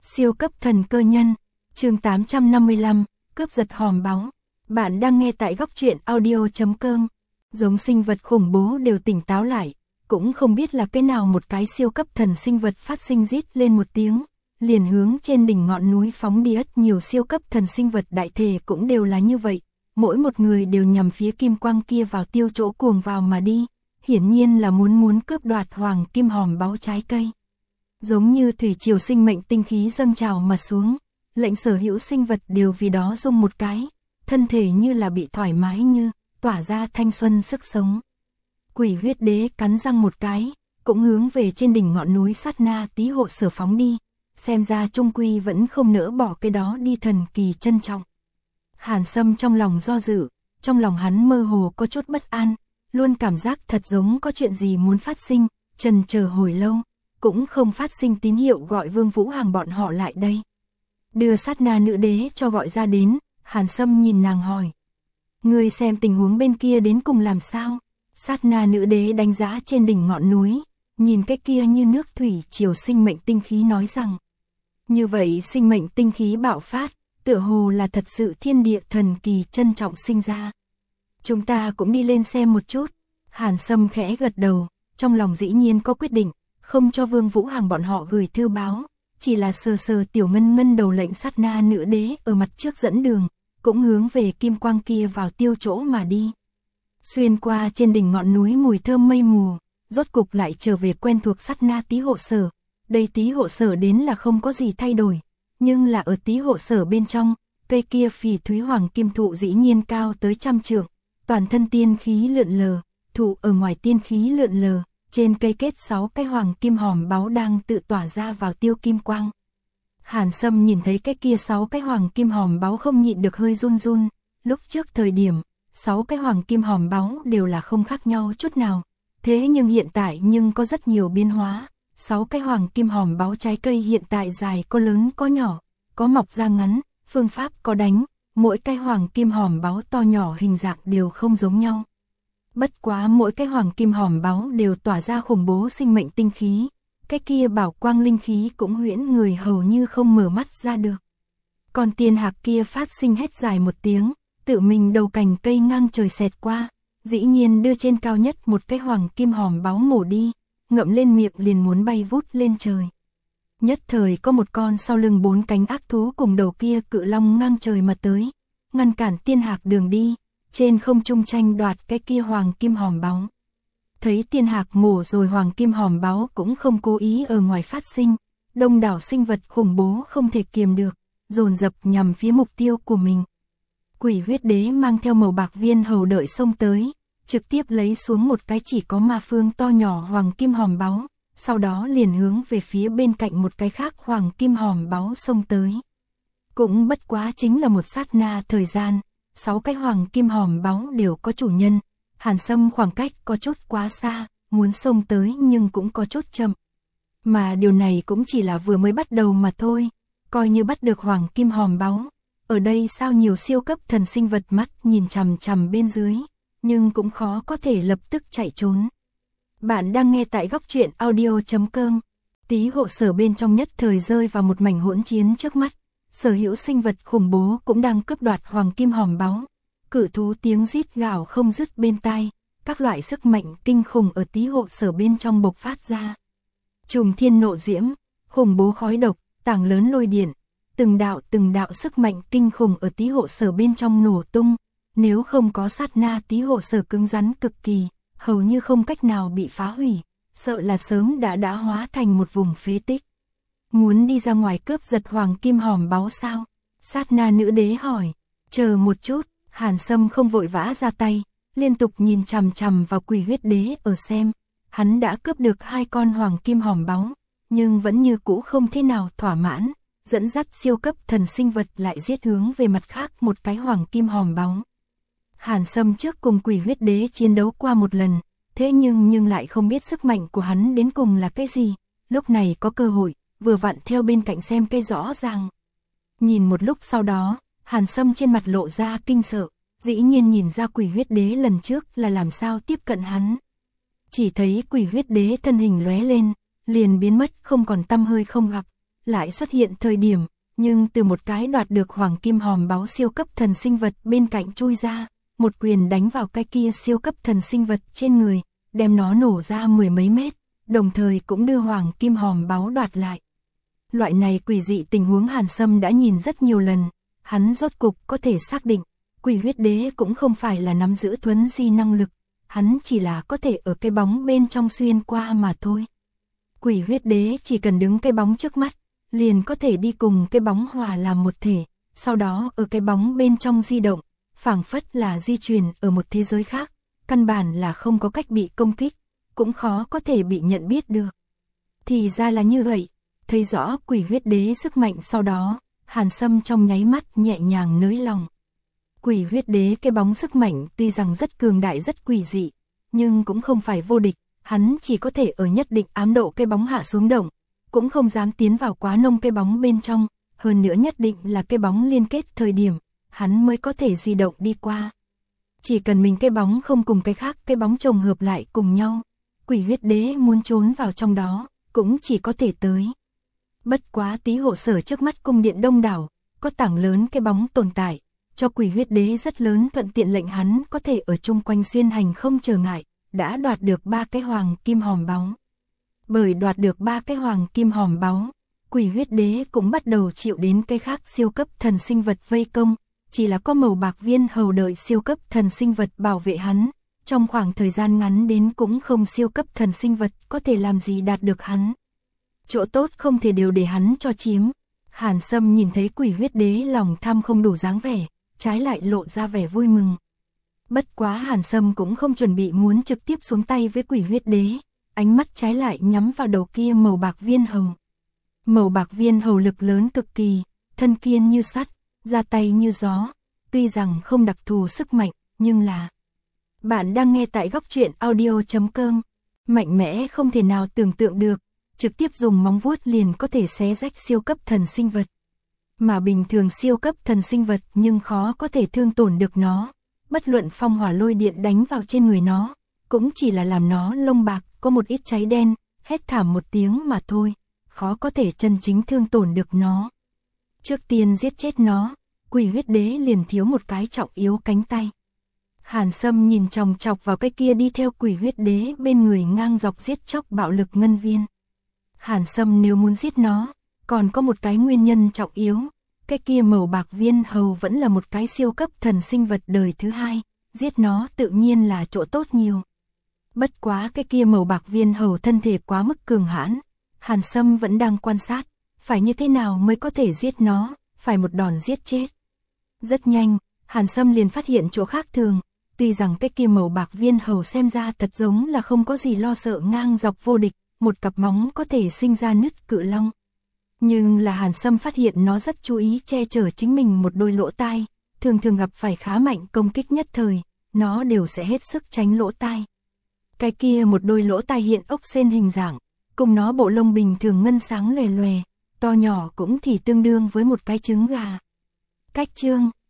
Siêu cấp thần cơ nhân, chương 855, cướp giật hòm báu. Bạn đang nghe tại góc truyện audio.com. Giống sinh vật khủng bố đều tỉnh táo lại, cũng không biết là cái nào một cái siêu cấp thần sinh vật phát sinh rít lên một tiếng, liền hướng trên đỉnh ngọn núi phóng đi. Nhiều siêu cấp thần sinh vật đại thể cũng đều là như vậy, mỗi một người đều nhằm phía kim quang kia vào tiêu chỗ cuồng vào mà đi, hiển nhiên là muốn cướp đoạt hoàng kim hòm báu trái cây. Giống như thủy triều sinh mệnh tinh khí dâng trào mà xuống, lệnh sở hữu sinh vật đều vì đó rung một cái, thân thể như là bị thoải mái như, tỏa ra thanh xuân sức sống. Quỷ huyết đế cắn răng một cái, cũng hướng về trên đỉnh ngọn núi sát na tí hộ sở phóng đi, xem ra trung quy vẫn không nỡ bỏ cái đó đi thần kỳ trân trọng. Hàn Sâm trong lòng do dự, trong lòng hắn mơ hồ có chút bất an, luôn cảm giác thật giống có chuyện gì muốn phát sinh, trần chờ hồi lâu, cũng không phát sinh tín hiệu gọi Vương Vũ Hàng bọn họ lại đây. Đưa sát na nữ đế cho gọi ra đến, Hàn Sâm nhìn nàng hỏi. Ngươi xem tình huống bên kia đến cùng làm sao? Sát na nữ đế đánh giá trên đỉnh ngọn núi, nhìn cái kia như nước thủy triều sinh mệnh tinh khí nói rằng. Như vậy sinh mệnh tinh khí bạo phát, tựa hồ là thật sự thiên địa thần kỳ trân trọng sinh ra. Chúng ta cũng đi lên xem một chút. Hàn Sâm khẽ gật đầu, trong lòng dĩ nhiên có quyết định, không cho Vương Vũ Hàng bọn họ gửi thư báo, chỉ là sờ sờ tiểu ngân ngân đầu lệnh sát na nữ đế ở mặt trước dẫn đường, cũng hướng về kim quang kia vào tiêu chỗ mà đi. Xuyên qua trên đỉnh ngọn núi mùi thơm mây mù, rốt cục lại trở về quen thuộc sát na tí hộ sở. Đây tí hộ sở đến là không có gì thay đổi, nhưng là ở tí hộ sở bên trong, cây kia phỉ thúy hoàng kim thụ dĩ nhiên cao tới 100 trượng, toàn thân tiên khí lượn lờ, thụ ở ngoài tiên khí lượn lờ, trên cây kết 6 cái hoàng kim hòm báu đang tự tỏa ra vào tiêu kim quang. Hàn Sâm nhìn thấy cái kia 6 cái hoàng kim hòm báu không nhịn được hơi run run, lúc trước thời điểm, 6 cái hoàng kim hòm báu đều là không khác nhau chút nào, thế nhưng hiện tại nhưng có rất nhiều biến hóa. 6 cái hoàng kim hòm báu trái cây hiện tại dài có lớn có nhỏ, có mọc ra ngắn, phương pháp có đánh, mỗi cái hoàng kim hòm báu to nhỏ hình dạng đều không giống nhau. Bất quá mỗi cái hoàng kim hòm báu đều tỏa ra khủng bố sinh mệnh tinh khí, cái kia bảo quang linh khí cũng huyễn người hầu như không mở mắt ra được. Còn tiên hạc kia phát sinh hét dài một tiếng, tự mình đầu cành cây ngang trời xẹt qua, dĩ nhiên đưa trên cao nhất một cái hoàng kim hòm báu mổ đi, ngậm lên miệng liền muốn bay vút lên trời. Nhất thời có một con sau lưng 4 cánh ác thú cùng đầu kia cự long ngang trời mà tới, ngăn cản tiên hạc đường đi, trên không trung tranh đoạt cái kia hoàng kim hòm báu. Thấy tiên hạc mổ rồi hoàng kim hòm báu cũng không cố ý ở ngoài phát sinh, đông đảo sinh vật khủng bố không thể kiềm được, dồn dập nhằm phía mục tiêu của mình. Quỷ huyết đế mang theo màu bạc viên hầu đợi xông tới, trực tiếp lấy xuống một cái chỉ có ma phương to nhỏ hoàng kim hòm báu, sau đó liền hướng về phía bên cạnh một cái khác hoàng kim hòm báu xông tới. Cũng bất quá chính là một sát na thời gian, 6 cái hoàng kim hòm báu đều có chủ nhân. Hàn Sâm khoảng cách có chút quá xa, muốn xông tới nhưng cũng có chút chậm. Mà điều này cũng chỉ là vừa mới bắt đầu mà thôi, coi như bắt được hoàng kim hòm báu. Ở đây sao nhiều siêu cấp thần sinh vật mắt nhìn chằm chằm bên dưới, nhưng cũng khó có thể lập tức chạy trốn. Bạn đang nghe tại góc truyện audio.com. Tí hộ sở bên trong nhất thời rơi vào một mảnh hỗn chiến trước mắt, sở hữu sinh vật khủng bố cũng đang cướp đoạt hoàng kim hòm báu. Cự thú tiếng rít gào không dứt bên tai, các loại sức mạnh kinh khủng ở tí hộ sở bên trong bộc phát ra. Trùng thiên nộ diễm, khủng bố khói độc, tảng lớn lôi điện, từng đạo sức mạnh kinh khủng ở tí hộ sở bên trong nổ tung, nếu không có sát na tí hộ sở cứng rắn cực kỳ, hầu như không cách nào bị phá hủy, sợ là sớm đã hóa thành một vùng phế tích. Muốn đi ra ngoài cướp giật hoàng kim hòm báu sao? Sát na nữ đế hỏi. Chờ một chút. Hàn Sâm không vội vã ra tay, liên tục nhìn chằm chằm vào quỷ huyết đế ở xem, hắn đã cướp được 2 con hoàng kim hòm báu, nhưng vẫn như cũ không thế nào thỏa mãn, dẫn dắt siêu cấp thần sinh vật lại giết hướng về mặt khác một cái hoàng kim hòm báu. Hàn Sâm trước cùng quỷ huyết đế chiến đấu qua một lần, thế nhưng lại không biết sức mạnh của hắn đến cùng là cái gì, lúc này có cơ hội, vừa vặn theo bên cạnh xem cái rõ ràng. Nhìn một lúc sau đó, Hàn Sâm trên mặt lộ ra kinh sợ, dĩ nhiên nhìn ra quỷ huyết đế lần trước là làm sao tiếp cận hắn. Chỉ thấy quỷ huyết đế thân hình lóe lên, liền biến mất không còn tăm hơi không gặp, lại xuất hiện thời điểm, nhưng từ một cái đoạt được hoàng kim hòm báu siêu cấp thần sinh vật bên cạnh chui ra, một quyền đánh vào cái kia siêu cấp thần sinh vật trên người, đem nó nổ ra mười mấy mét, đồng thời cũng đưa hoàng kim hòm báu đoạt lại. Loại này quỷ dị tình huống Hàn Sâm đã nhìn rất nhiều lần, hắn rốt cục có thể xác định, Quỷ Huyết Đế cũng không phải là nắm giữ thuấn di năng lực, hắn chỉ là có thể ở cái bóng bên trong xuyên qua mà thôi. Quỷ Huyết Đế chỉ cần đứng cái bóng trước mắt, liền có thể đi cùng cái bóng hòa làm một thể, sau đó ở cái bóng bên trong di động, phảng phất là di chuyển ở một thế giới khác, căn bản là không có cách bị công kích, cũng khó có thể bị nhận biết được. Thì ra là như vậy, thấy rõ Quỷ Huyết Đế sức mạnh sau đó, Hàn Sâm trong nháy mắt nhẹ nhàng nới lòng. Quỷ Huyết Đế cái bóng sức mạnh tuy rằng rất cường đại rất quỷ dị, nhưng cũng không phải vô địch, hắn chỉ có thể ở nhất định ám độ cái bóng hạ xuống động, cũng không dám tiến vào quá nông cái bóng bên trong, hơn nữa nhất định là cái bóng liên kết thời điểm, hắn mới có thể di động đi qua. Chỉ cần mình cái bóng không cùng cái khác cái bóng chồng hợp lại cùng nhau, Quỷ Huyết Đế muốn trốn vào trong đó, cũng chỉ có thể tới. Bất quá tí hộ sở trước mắt cung điện đông đảo, có tảng lớn cái bóng tồn tại, cho Quỷ Huyết Đế rất lớn thuận tiện lệnh hắn có thể ở chung quanh xuyên hành không trở ngại, đã đoạt được 3 cái hoàng kim hòm báu. Bởi đoạt được 3 cái hoàng kim hòm báu, Quỷ Huyết Đế cũng bắt đầu chịu đến cái khác siêu cấp thần sinh vật vây công, chỉ là có màu bạc viên hầu đợi siêu cấp thần sinh vật bảo vệ hắn, trong khoảng thời gian ngắn đến cũng không siêu cấp thần sinh vật có thể làm gì đạt được hắn. Chỗ tốt không thể đều để hắn cho chiếm. Hàn Sâm nhìn thấy Quỷ Huyết Đế lòng tham không đủ dáng vẻ, trái lại lộ ra vẻ vui mừng. Bất quá Hàn Sâm cũng không chuẩn bị muốn trực tiếp xuống tay với Quỷ Huyết Đế, ánh mắt trái lại nhắm vào đầu kia màu bạc viên hầu. Màu bạc viên hầu lực lớn cực kỳ, thân kiên như sắt, ra tay như gió, tuy rằng không đặc thù sức mạnh, nhưng là... Bạn đang nghe tại góc truyện audio.com, mạnh mẽ không thể nào tưởng tượng được, trực tiếp dùng móng vuốt liền có thể xé rách siêu cấp thần sinh vật. Mà bình thường siêu cấp thần sinh vật nhưng khó có thể thương tổn được nó, bất luận phong hỏa lôi điện đánh vào trên người nó, cũng chỉ là làm nó lông bạc có một ít cháy đen, hét thảm một tiếng mà thôi, khó có thể chân chính thương tổn được nó. Trước tiên giết chết nó, Quỷ Huyết Đế liền thiếu một cái trọng yếu cánh tay. Hàn Sâm nhìn chòng chọc vào cái kia đi theo Quỷ Huyết Đế bên người ngang dọc giết chóc bạo lực ngân viên. Hàn Sâm nếu muốn giết nó, còn có một cái nguyên nhân trọng yếu, cái kia màu bạc viên hầu vẫn là một cái siêu cấp thần sinh vật đời thứ hai, giết nó tự nhiên là chỗ tốt nhiều. Bất quá cái kia màu bạc viên hầu thân thể quá mức cường hãn, Hàn Sâm vẫn đang quan sát, phải như thế nào mới có thể giết nó, phải một đòn giết chết. Rất nhanh, Hàn Sâm liền phát hiện chỗ khác thường, tuy rằng cái kia màu bạc viên hầu xem ra thật giống là không có gì lo sợ ngang dọc vô địch, một cặp móng có thể sinh ra nứt cự long. Nhưng là Hàn Sâm phát hiện nó rất chú ý che chở chính mình một đôi lỗ tai, thường thường gặp phải khá mạnh công kích nhất thời, nó đều sẽ hết sức tránh lỗ tai. Cái kia một đôi lỗ tai hiện ốc sên hình dạng, cùng nó bộ lông bình thường ngân sáng lòe lòe, to nhỏ cũng thì tương đương với một cái trứng gà. Cách chương